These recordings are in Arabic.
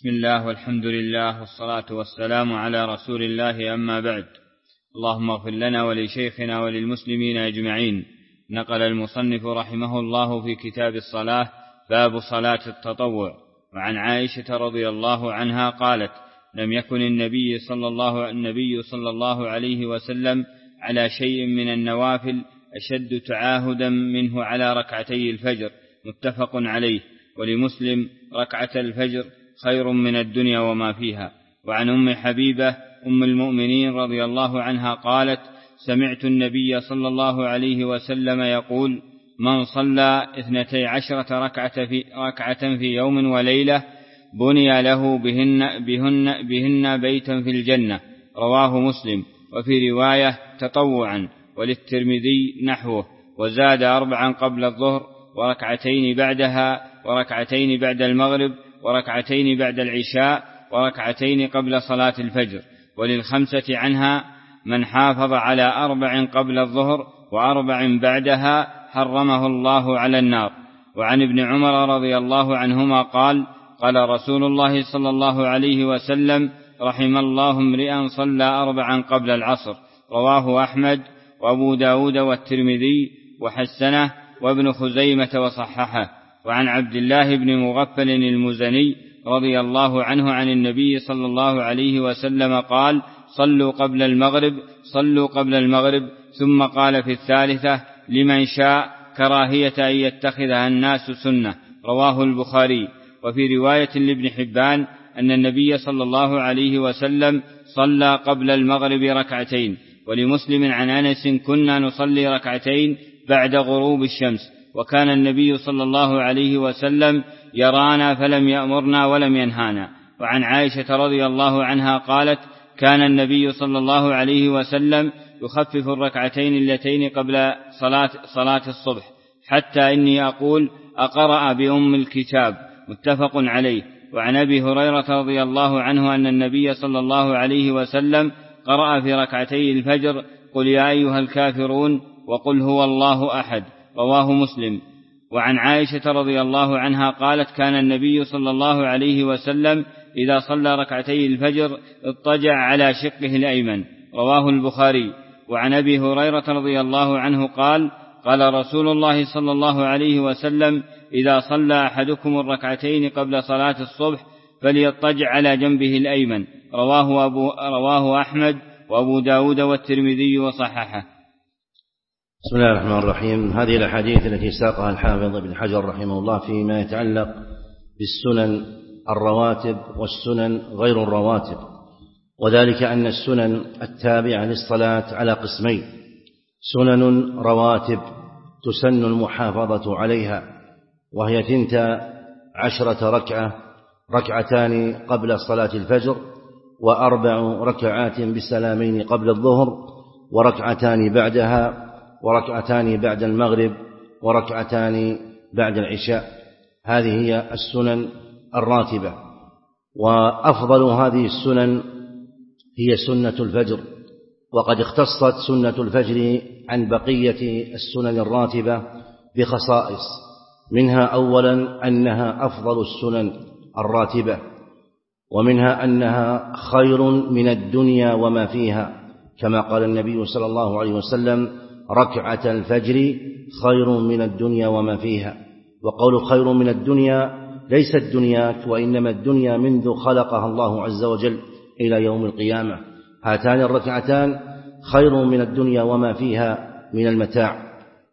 بسم الله والحمد لله والصلاة والسلام على رسول الله، أما بعد. اللهم اغفر لنا ولشيخنا وللمسلمين أجمعين. نقل المصنف رحمه الله في كتاب الصلاة باب صلاة التطوع. وعن عائشة رضي الله عنها قالت: لم يكن النبي صلى الله عليه وسلم على شيء من النوافل أشد تعاهدا منه على ركعتي الفجر، متفق عليه. ولمسلم: ركعة الفجر خير من الدنيا وما فيها. وعن أم حبيبة أم المؤمنين رضي الله عنها قالت: سمعت النبي صلى الله عليه وسلم يقول: من صلى 12 ركعة في يوم وليلة بني له بهن بيتا في الجنة. رواه مسلم. وفي رواية: تطوعا. وللترمذي نحوه. وزاد 4 قبل الظهر، وركعتين بعدها، وركعتين بعد المغرب، وركعتين بعد العشاء، وركعتين قبل صلاة الفجر. وللخمسة عنها: من حافظ على 4 قبل الظهر و4 بعدها حرمه الله على النار. وعن ابن عمر رضي الله عنهما قال: قال رسول الله صلى الله عليه وسلم: رحم الله امرئا صلى 4 قبل العصر. رواه أحمد وأبو داود والترمذي وحسنه وابن خزيمة وصححه. وعن عبد الله بن مغفل المزني رضي الله عنه عن النبي صلى الله عليه وسلم قال: صلوا قبل المغرب. ثم قال في الثالثة: لمن شاء، كراهية أن يتخذها الناس سنة. رواه البخاري. وفي رواية لابن حبان أن النبي صلى الله عليه وسلم صلى قبل المغرب 2. ولمسلم عن أنس: كنا نصلي 2 بعد غروب الشمس، وكان النبي صلى الله عليه وسلم يرانا فلم يأمرنا ولم ينهانا. وعن عائشة رضي الله عنها قالت: كان النبي صلى الله عليه وسلم يخفف 2 اللتين قبل صلاة الصبح، حتى إني أقول: أقرأ بأم الكتاب. متفق عليه. وعن أبي هريرة رضي الله عنه أن النبي صلى الله عليه وسلم قرأ في 2 الفجر: قل يا أيها الكافرون، وقل هو الله أحد. رواه مسلم. وعن عائشة رضي الله عنها قالت: كان النبي صلى الله عليه وسلم إذا صلى 2 الفجر اضطجع على شقه الأيمن. رواه البخاري. وعن أبي هريرة رضي الله عنه قال: قال رسول الله صلى الله عليه وسلم: إذا صلى أحدكم 2 قبل صلاة الصبح فليضطجع على جنبه الأيمن. رواه أحمد وأبو داود والترمذي وصححه. بسم الله الرحمن الرحيم. هذه الأحاديث التي ساقها الحافظ ابن حجر رحمه الله فيما يتعلق بالسنن الرواتب والسنن غير الرواتب، وذلك أن السنن التابعة للصلاة على قسمين: سنن رواتب تسن المحافظة عليها، وهي 12 ركعة، 2 قبل صلاة الفجر، و4 ركعات بسلامين قبل الظهر، وركعتان بعدها، وركعتان بعد المغرب، وركعتان بعد العشاء. هذه هي السنن الراتبة. وأفضل هذه السنن هي سنة الفجر، وقد اختصت سنة الفجر عن بقية السنن الراتبة بخصائص، منها أولا أنها أفضل السنن الراتبة، ومنها أنها خير من الدنيا وما فيها، كما قال النبي صلى الله عليه وسلم: ركعة الفجر خير من الدنيا وما فيها. وقول خير من الدنيا ليست دنياك، وإنما الدنيا منذ خلقها الله عز وجل إلى يوم القيامة. هاتان الركعتان خير من الدنيا وما فيها من المتاع.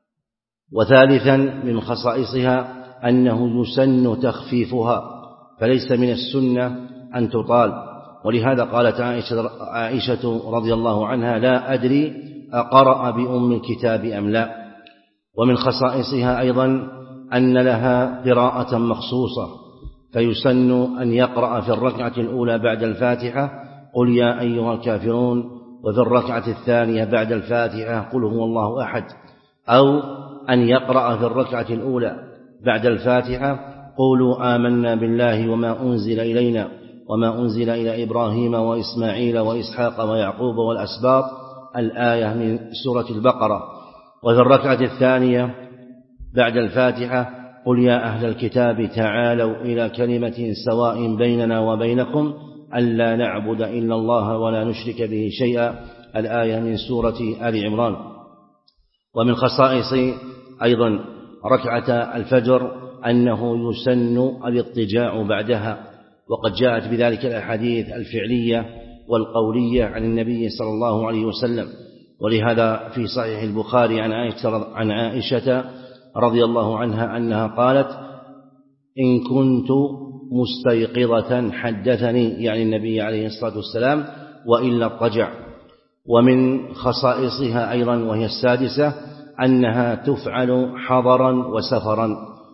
وثالثا من خصائصها أنه يسن تخفيفها، فليس من السنة أن تطال. ولهذا قالت عائشة رضي الله عنها: لا أدري أقرأ بأم الكتاب أم لا. ومن خصائصها أيضا أن لها قراءة مخصوصة، فيسن أن يقرأ في الركعة الأولى بعد الفاتحة: قل يا أيها الكافرون، وفي الركعة الثانية بعد الفاتحة: قل هو الله أحد، أو أن يقرأ في الركعة الأولى بعد الفاتحة: قولوا آمنا بالله وما أنزل إلينا وما أنزل إلى إبراهيم وإسماعيل وإسحاق ويعقوب والأسباط، الآية من سورة البقرة. وفي الركعة الثانية بعد الفاتحة: قل يا أهل الكتاب تعالوا إلى كلمة سواء بيننا وبينكم ألا نعبد إلا الله ولا نشرك به شيئا، الآية من سورة آل عمران. ومن خصائص أيضا ركعة الفجر أنه يسن الاضطجاع بعدها، وقد جاءت بذلك الأحاديث الفعلية والقولية عن النبي صلى الله عليه وسلم. ولهذا في صحيح البخاري عن عائشة رضي الله عنها أنها قالت: إن كنت مستيقظة حدثني، يعني النبي عليه الصلاة والسلام، وإلا اضطجع. ومن خصائصها أيضا وهي السادسة أنها تفعل حضرا وسفرا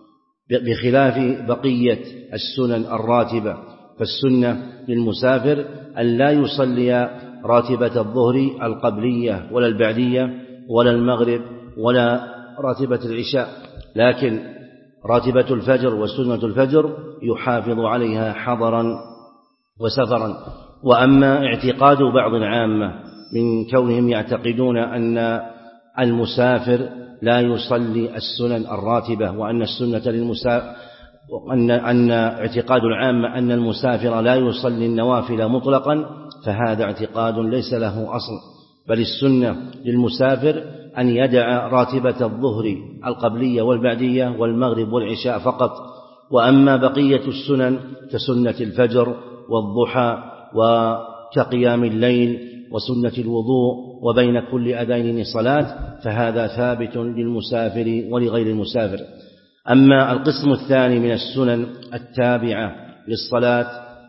بخلاف بقية السنن الراتبة، فالسنة للمسافر أن لا يصلي راتبة الظهر القبلية ولا البعدية ولا المغرب ولا راتبة العشاء، لكن راتبة الفجر وسنة الفجر يحافظ عليها حضرا وسفرا. وأما اعتقاد بعض العامة من كونهم يعتقدون أن المسافر لا يصلي السنن الراتبة، وأن السنة للمسافر، أن اعتقاد العامة أن المسافر لا يصلي النوافل مطلقا، فهذا اعتقاد ليس له أصل، بل السنة للمسافر أن يدع راتبة الظهر القبلية والبعدية والمغرب والعشاء فقط. وأما بقية السنن كسنة الفجر والضحى وكقيام الليل وسنة الوضوء وبين كل أذانين صلاة، فهذا ثابت للمسافر ولغير المسافر. أما القسم الثاني من السنن التابعة للصلاة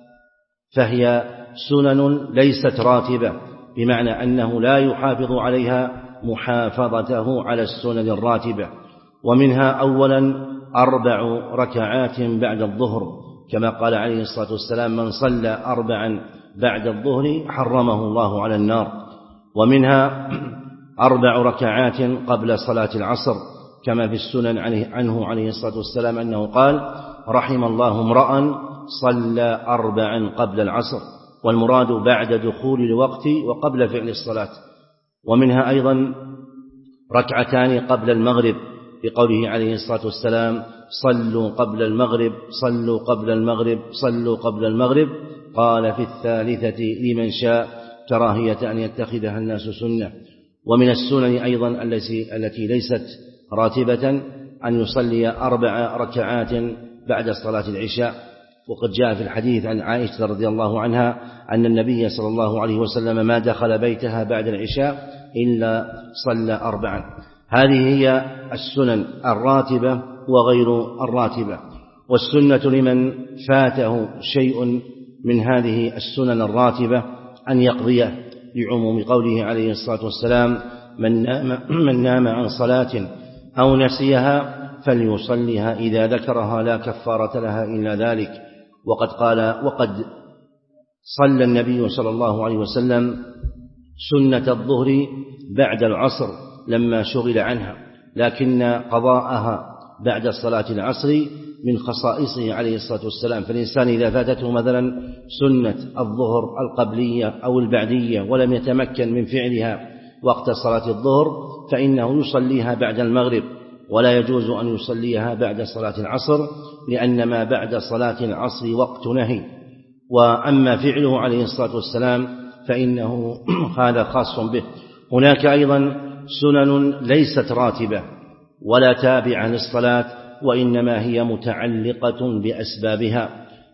فهي سنن ليست راتبة، بمعنى أنه لا يحافظ عليها محافظته على السنن الراتبة. ومنها أولا 4 ركعات بعد الظهر، كما قال عليه الصلاة والسلام: من صلى 4 بعد الظهر حرمه الله على النار. ومنها 4 ركعات قبل صلاة العصر، كما في السنن عنه عليه الصلاة والسلام أنه قال: رحم الله امرأ صلى 4 قبل العصر، والمراد بعد دخول الوقت وقبل فعل الصلاة. ومنها أيضا 2 ركعتان قبل المغرب، بقوله عليه الصلاة والسلام: صلوا قبل المغرب، صلوا قبل المغرب، صلوا قبل المغرب. قال في الثالثة لمن شاء، كراهية أن يتخذها الناس سنة. ومن السنن أيضا التي ليست راتبة أن يصلي 4 ركعات بعد صلاة العشاء، وقد جاء في الحديث عن عائشة رضي الله عنها أن النبي صلى الله عليه وسلم ما دخل بيتها بعد العشاء إلا صلى 4. هذه هي السنن الراتبة وغير الراتبة. والسنة لمن فاته شيء من هذه السنن الراتبة أن يقضيه، لعموم قوله عليه الصلاة والسلام: من نام عن صلاة أو نسيها فليصليها إذا ذكرها لا كفارة لها إلا ذلك. وقد صلى النبي صلى الله عليه وسلم سنة الظهر بعد العصر لما شغل عنها، لكن قضاءها بعد صلاة العصر من خصائصه عليه الصلاة والسلام. فالإنسان إذا فاتته مثلا سنة الظهر القبلية أو البعدية ولم يتمكن من فعلها وقت صلاة الظهر، فإنه يصليها بعد المغرب، ولا يجوز أن يصليها بعد صلاة العصر، لأن ما بعد صلاة العصر وقت نهي. وأما فعله عليه الصلاة والسلام فإنه هذا خاص به. هناك أيضا سنن ليست راتبة ولا تابعة للصلاة، وإنما هي متعلقة بأسبابها،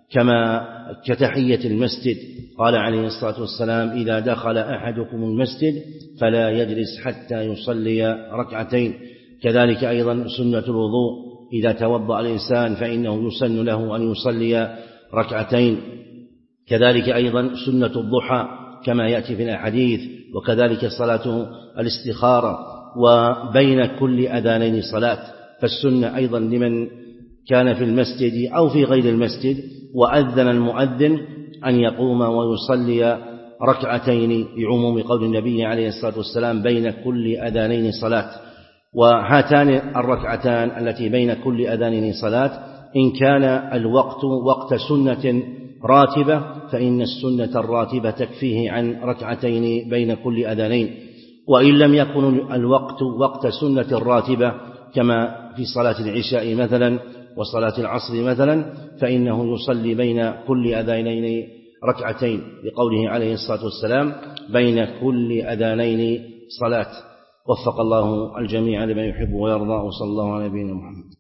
كتحية المسجد. قال عليه الصلاة والسلام: إذا دخل أحدكم المسجد فلا يجلس حتى يصلي 2. كذلك أيضا سنة الوضوء، إذا توضأ الإنسان فإنه يسن له أن يصلي 2. كذلك أيضا سنة الضحى كما يأتي في الحديث، وكذلك صلاة الاستخارة، وبين كل أذانين صلاة. فالسنة أيضا لمن كان في المسجد أو في غير المسجد وأذن المؤذن أن يقوم ويصلي 2 لعموم قول النبي عليه الصلاة والسلام: بين كل أذانين صلاة. وهاتان 2 التي بين كل أذانين صلاة، إن كان الوقت وقت سنة راتبة فإن السنة الراتبة تكفيه عن 2 بين كل أذانين. وإن لم يكن الوقت وقت سنة راتبة كما في صلاة العشاء مثلا وصلاة العصر مثلا، فإنه يصلي بين كل أذانين ركعتين، لقوله عليه الصلاة والسلام: بين كل أذانين صلاة. وفق الله الجميع لما يحب ويرضى، وصلى الله على نبينا محمد.